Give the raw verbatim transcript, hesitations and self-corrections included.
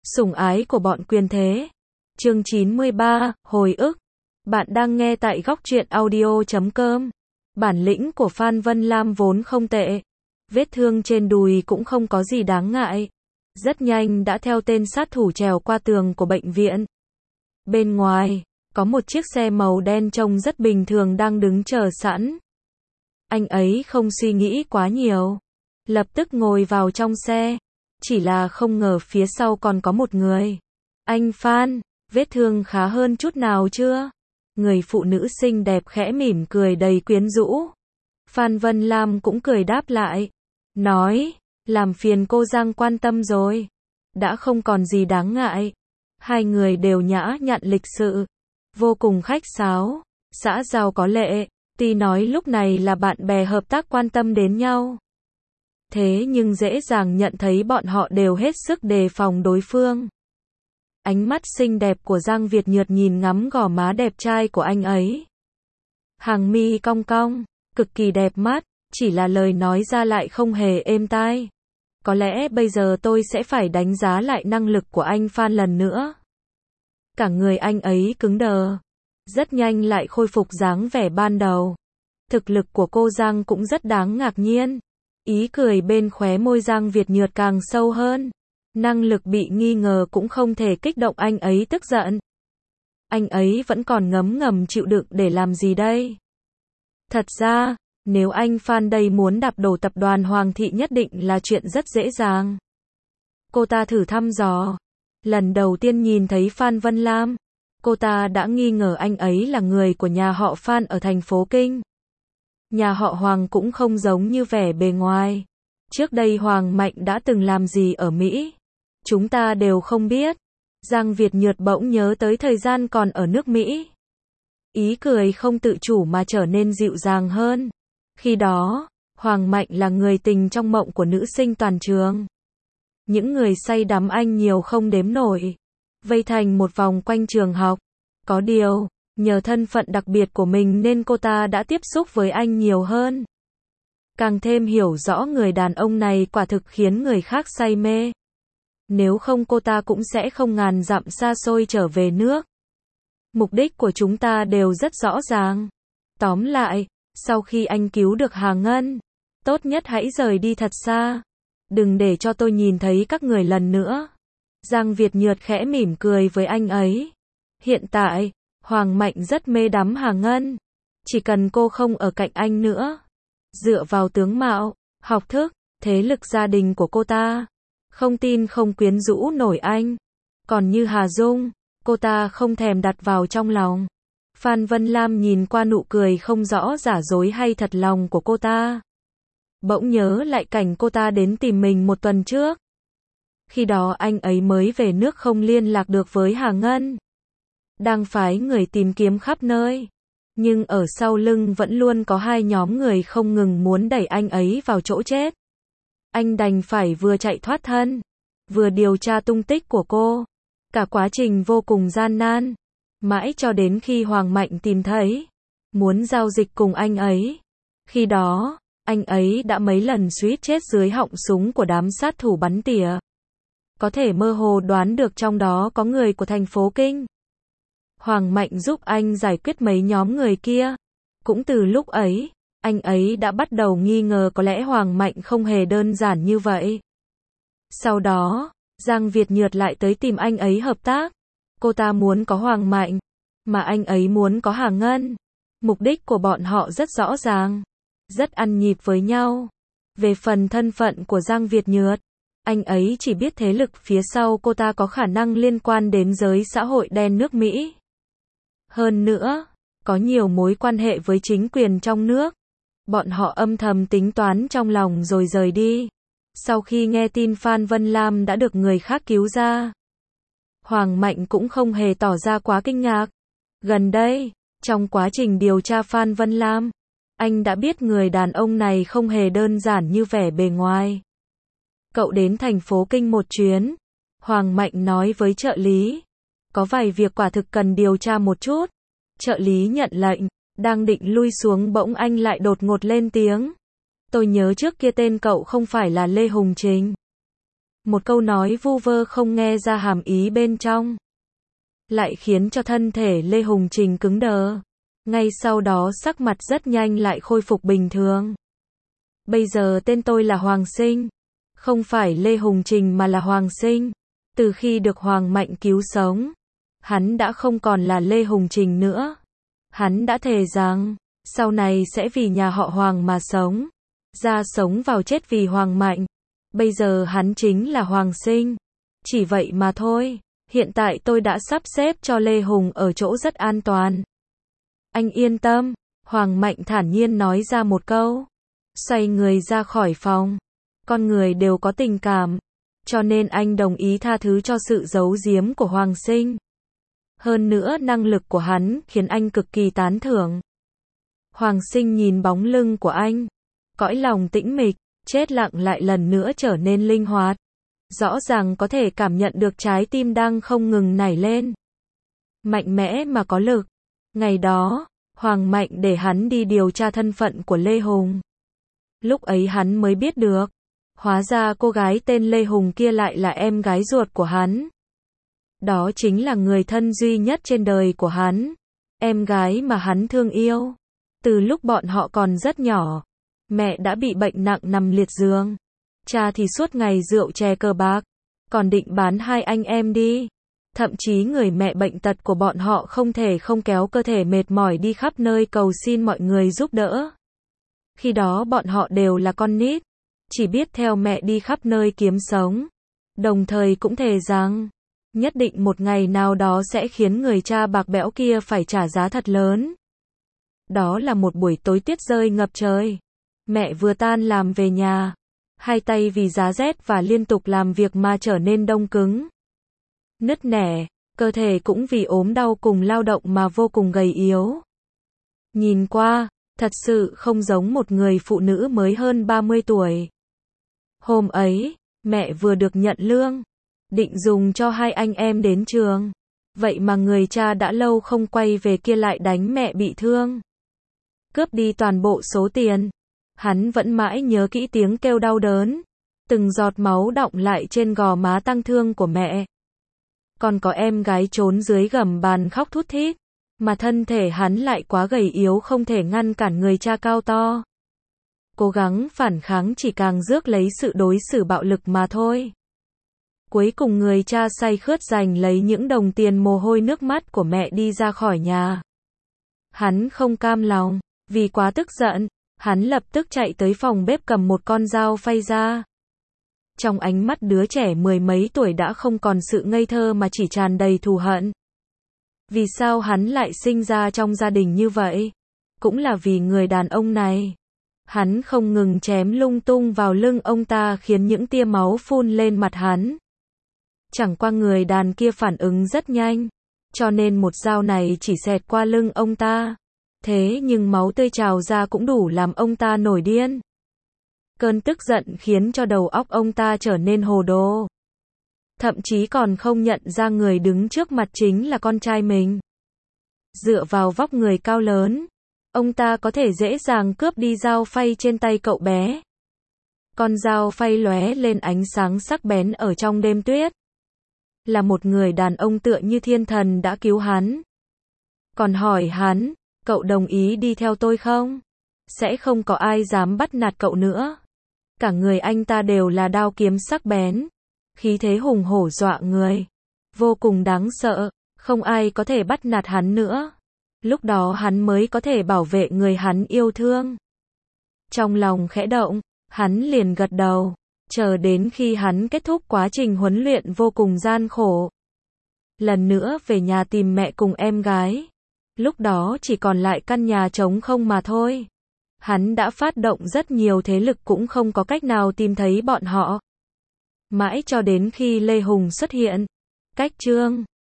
Sủng ái của bọn quyền thế. Chương chín mươi ba, hồi ức. Bạn đang nghe tại góc truyện audio chấm com. Bản lĩnh của Phan Vân Lam vốn không tệ. Vết thương trên đùi cũng không có gì đáng ngại. Rất nhanh đã theo tên sát thủ trèo qua tường của bệnh viện. Bên ngoài, có một chiếc xe màu đen trông rất bình thường đang đứng chờ sẵn. Anh ấy không suy nghĩ quá nhiều. Lập tức ngồi vào trong xe. Chỉ là không ngờ phía sau còn có một người. Anh Phan, vết thương khá hơn chút nào chưa? Người phụ nữ xinh đẹp khẽ mỉm cười đầy quyến rũ. Phan Vân Lam cũng cười đáp lại. Nói, làm phiền cô Giang quan tâm rồi. Đã không còn gì đáng ngại. Hai người đều nhã nhặn lịch sự. Vô cùng khách sáo. Xã giao có lệ. Tuy nói lúc này là bạn bè hợp tác quan tâm đến nhau. Thế nhưng dễ dàng nhận thấy bọn họ đều hết sức đề phòng đối phương. Ánh mắt xinh đẹp của Giang Việt Nhược nhìn ngắm gò má đẹp trai của anh ấy. Hàng mi cong cong, cực kỳ đẹp mắt, chỉ là lời nói ra lại không hề êm tai. Có lẽ bây giờ tôi sẽ phải đánh giá lại năng lực của anh Phan lần nữa. Cả người anh ấy cứng đờ. Rất nhanh lại khôi phục dáng vẻ ban đầu. Thực lực của cô Giang cũng rất đáng ngạc nhiên. Ý cười bên khóe môi Giang Việt Nhược càng sâu hơn. Năng lực bị nghi ngờ cũng không thể kích động anh ấy tức giận. Anh ấy vẫn còn ngấm ngầm chịu đựng để làm gì đây? Thật ra, nếu anh Phan đây muốn đạp đổ tập đoàn Hoàng thị nhất định là chuyện rất dễ dàng. Cô ta thử thăm dò. Lần đầu tiên nhìn thấy Phan Vân Lam, cô ta đã nghi ngờ anh ấy là người của nhà họ Phan ở thành phố Kinh. Nhà họ Hoàng cũng không giống như vẻ bề ngoài. Trước đây Hoàng Mạnh đã từng làm gì ở Mỹ? Chúng ta đều không biết. Giang Việt Nhược bỗng nhớ tới thời gian còn ở nước Mỹ. Ý cười không tự chủ mà trở nên dịu dàng hơn. Khi đó, Hoàng Mạnh là người tình trong mộng của nữ sinh toàn trường. Những người say đắm anh nhiều không đếm nổi. Vây thành một vòng quanh trường học. Có điều, nhờ thân phận đặc biệt của mình nên cô ta đã tiếp xúc với anh nhiều hơn. Càng thêm hiểu rõ người đàn ông này quả thực khiến người khác say mê. Nếu không cô ta cũng sẽ không ngàn dặm xa xôi trở về nước. Mục đích của chúng ta đều rất rõ ràng. Tóm lại, sau khi anh cứu được Hà Ngân, tốt nhất hãy rời đi thật xa. Đừng để cho tôi nhìn thấy các người lần nữa. Giang Việt Nhược khẽ mỉm cười với anh ấy. Hiện tại, Hoàng Mạnh rất mê đắm Hà Ngân. Chỉ cần cô không ở cạnh anh nữa. Dựa vào tướng mạo, học thức, thế lực gia đình của cô ta, không tin không quyến rũ nổi anh. Còn như Hà Dung, cô ta không thèm đặt vào trong lòng. Phan Vân Lam nhìn qua nụ cười không rõ giả dối hay thật lòng của cô ta. Bỗng nhớ lại cảnh cô ta đến tìm mình một tuần trước. Khi đó anh ấy mới về nước không liên lạc được với Hà Ngân. Đang phái người tìm kiếm khắp nơi. Nhưng ở sau lưng vẫn luôn có hai nhóm người không ngừng muốn đẩy anh ấy vào chỗ chết. Anh đành phải vừa chạy thoát thân, vừa điều tra tung tích của cô. Cả quá trình vô cùng gian nan. Mãi cho đến khi Hoàng Mạnh tìm thấy, muốn giao dịch cùng anh ấy. Khi đó, anh ấy đã mấy lần suýt chết dưới họng súng của đám sát thủ bắn tỉa. Có thể mơ hồ đoán được trong đó có người của thành phố Kinh. Hoàng Mạnh giúp anh giải quyết mấy nhóm người kia. Cũng từ lúc ấy, anh ấy đã bắt đầu nghi ngờ có lẽ Hoàng Mạnh không hề đơn giản như vậy. Sau đó, Giang Việt Nhược lại tới tìm anh ấy hợp tác. Cô ta muốn có Hoàng Mạnh, mà anh ấy muốn có Hà Ngân. Mục đích của bọn họ rất rõ ràng, rất ăn nhịp với nhau. Về phần thân phận của Giang Việt Nhược, anh ấy chỉ biết thế lực phía sau cô ta có khả năng liên quan đến giới xã hội đen nước Mỹ. Hơn nữa, có nhiều mối quan hệ với chính quyền trong nước. Bọn họ âm thầm tính toán trong lòng rồi rời đi. Sau khi nghe tin Phan Vân Lam đã được người khác cứu ra, Hoàng Mạnh cũng không hề tỏ ra quá kinh ngạc. Gần đây, trong quá trình điều tra Phan Vân Lam, anh đã biết người đàn ông này không hề đơn giản như vẻ bề ngoài. Cậu đến thành phố Kinh một chuyến. Hoàng Mạnh nói với trợ lý. Có vài việc quả thực cần điều tra một chút. Trợ lý nhận lệnh, đang định lui xuống bỗng anh lại đột ngột lên tiếng. Tôi nhớ trước kia tên cậu không phải là Lê Hùng Trình. Một câu nói vu vơ không nghe ra hàm ý bên trong, lại khiến cho thân thể Lê Hùng Trình cứng đờ. Ngay sau đó sắc mặt rất nhanh lại khôi phục bình thường. Bây giờ tên tôi là Hoàng Sinh, không phải Lê Hùng Trình mà là Hoàng Sinh. Từ khi được Hoàng Mạnh cứu sống, hắn đã không còn là Lê Hùng Trình nữa. Hắn đã thề rằng, sau này sẽ vì nhà họ Hoàng mà sống, ra sống vào chết vì Hoàng Mạnh. Bây giờ hắn chính là Hoàng Sinh. Chỉ vậy mà thôi. Hiện tại tôi đã sắp xếp cho Lê Hùng ở chỗ rất an toàn. Anh yên tâm, Hoàng Mạnh thản nhiên nói ra một câu. Xoay người ra khỏi phòng. Con người đều có tình cảm, cho nên anh đồng ý tha thứ cho sự giấu giếm của Hoàng Sinh. Hơn nữa năng lực của hắn khiến anh cực kỳ tán thưởng. Hoàng Sinh nhìn bóng lưng của anh, cõi lòng tĩnh mịch, chết lặng lại lần nữa trở nên linh hoạt. Rõ ràng có thể cảm nhận được trái tim đang không ngừng nảy lên. Mạnh mẽ mà có lực. Ngày đó, Hoàng Mạnh để hắn đi điều tra thân phận của Lê Hùng. Lúc ấy hắn mới biết được, hóa ra cô gái tên Lê Hùng kia lại là em gái ruột của hắn. Đó chính là người thân duy nhất trên đời của hắn. Em gái mà hắn thương yêu. Từ lúc bọn họ còn rất nhỏ, mẹ đã bị bệnh nặng nằm liệt giường. Cha thì suốt ngày rượu chè cờ bạc, còn định bán hai anh em đi. Thậm chí người mẹ bệnh tật của bọn họ không thể không kéo cơ thể mệt mỏi đi khắp nơi cầu xin mọi người giúp đỡ. Khi đó bọn họ đều là con nít, chỉ biết theo mẹ đi khắp nơi kiếm sống. Đồng thời cũng thề rằng, nhất định một ngày nào đó sẽ khiến người cha bạc bẽo kia phải trả giá thật lớn. Đó là một buổi tối tuyết rơi ngập trời. Mẹ vừa tan làm về nhà, hai tay vì giá rét và liên tục làm việc mà trở nên đông cứng, nứt nẻ, cơ thể cũng vì ốm đau cùng lao động mà vô cùng gầy yếu. Nhìn qua, thật sự không giống một người phụ nữ mới hơn ba mươi tuổi. Hôm ấy, mẹ vừa được nhận lương, định dùng cho hai anh em đến trường. Vậy mà người cha đã lâu không quay về kia lại đánh mẹ bị thương, cướp đi toàn bộ số tiền. Hắn vẫn mãi nhớ kỹ tiếng kêu đau đớn, từng giọt máu đọng lại trên gò má tang thương của mẹ. Còn có em gái trốn dưới gầm bàn khóc thút thít, mà thân thể hắn lại quá gầy yếu không thể ngăn cản người cha cao to. Cố gắng phản kháng chỉ càng rước lấy sự đối xử bạo lực mà thôi. Cuối cùng người cha say khướt giành lấy những đồng tiền mồ hôi nước mắt của mẹ đi ra khỏi nhà. Hắn không cam lòng, vì quá tức giận, hắn lập tức chạy tới phòng bếp cầm một con dao phay ra. Trong ánh mắt đứa trẻ mười mấy tuổi đã không còn sự ngây thơ mà chỉ tràn đầy thù hận. Vì sao hắn lại sinh ra trong gia đình như vậy? Cũng là vì người đàn ông này. Hắn không ngừng chém lung tung vào lưng ông ta khiến những tia máu phun lên mặt hắn. Chẳng qua người đàn kia phản ứng rất nhanh, cho nên một dao này chỉ xẹt qua lưng ông ta. Thế nhưng máu tươi trào ra cũng đủ làm ông ta nổi điên. Cơn tức giận khiến cho đầu óc ông ta trở nên hồ đồ. Thậm chí còn không nhận ra người đứng trước mặt chính là con trai mình. Dựa vào vóc người cao lớn, ông ta có thể dễ dàng cướp đi dao phay trên tay cậu bé. Con dao phay lóe lên ánh sáng sắc bén ở trong đêm tuyết. Là một người đàn ông tựa như thiên thần đã cứu hắn. Còn hỏi hắn, cậu đồng ý đi theo tôi không? Sẽ không có ai dám bắt nạt cậu nữa. Cả người anh ta đều là đao kiếm sắc bén, khí thế hùng hổ dọa người, vô cùng đáng sợ, không ai có thể bắt nạt hắn nữa. Lúc đó hắn mới có thể bảo vệ người hắn yêu thương. Trong lòng khẽ động, hắn liền gật đầu, chờ đến khi hắn kết thúc quá trình huấn luyện vô cùng gian khổ. Lần nữa về nhà tìm mẹ cùng em gái. Lúc đó chỉ còn lại căn nhà trống không mà thôi. Hắn đã phát động rất nhiều thế lực cũng không có cách nào tìm thấy bọn họ. Mãi cho đến khi Lê Hùng xuất hiện. Cách chương